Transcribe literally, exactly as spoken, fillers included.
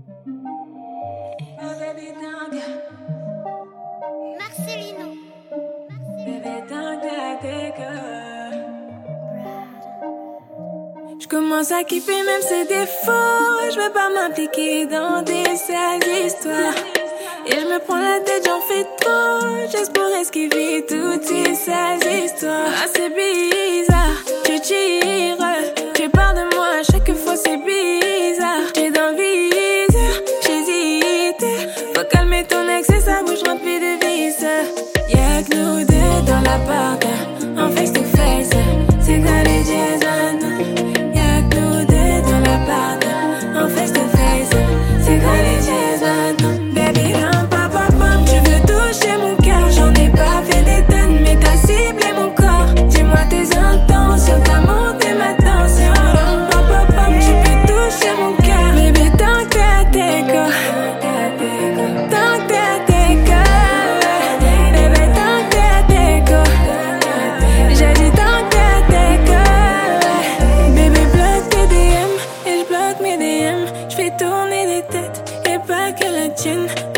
Marcelino. Je commence à kiffer même ses défauts. Je veux pas m'impliquer dans des sales histoires. Et je me prends la tête, j'en fais trop, juste pour esquiver toutes ces sales histoires. Ah, c'est bizarre, tu tires, tu parles de moi, chaque fois c'est bizarre. T'es dans le viseur, j'hésite. Faut calmer ton ex et ça bouge rempli de vis. Y'a que nous deux dans l'appart, en face to face. C'est quoi les Jason? Y'a que nous deux dans l'appart, en face to face. C'est quoi les Jason? Baby, non, pam, pam, pam. Tu veux toucher mon cœur, j'en ai pas fait des tonnes, mais t'as ciblé mon corps. Dis-moi tes intentions, t'as monté ma tension. Pam, pam, pam, tu peux toucher mon cœur. Baby, tant que t'es à tes corps, tant que t'es à tes corps. Baby, tant que t'es à tes corps. J'ai dit tant que t'es à tes corps. Baby, bloque tes D M et j'bloque mes D M. J'fais tourner les têtes et pas que la tienne.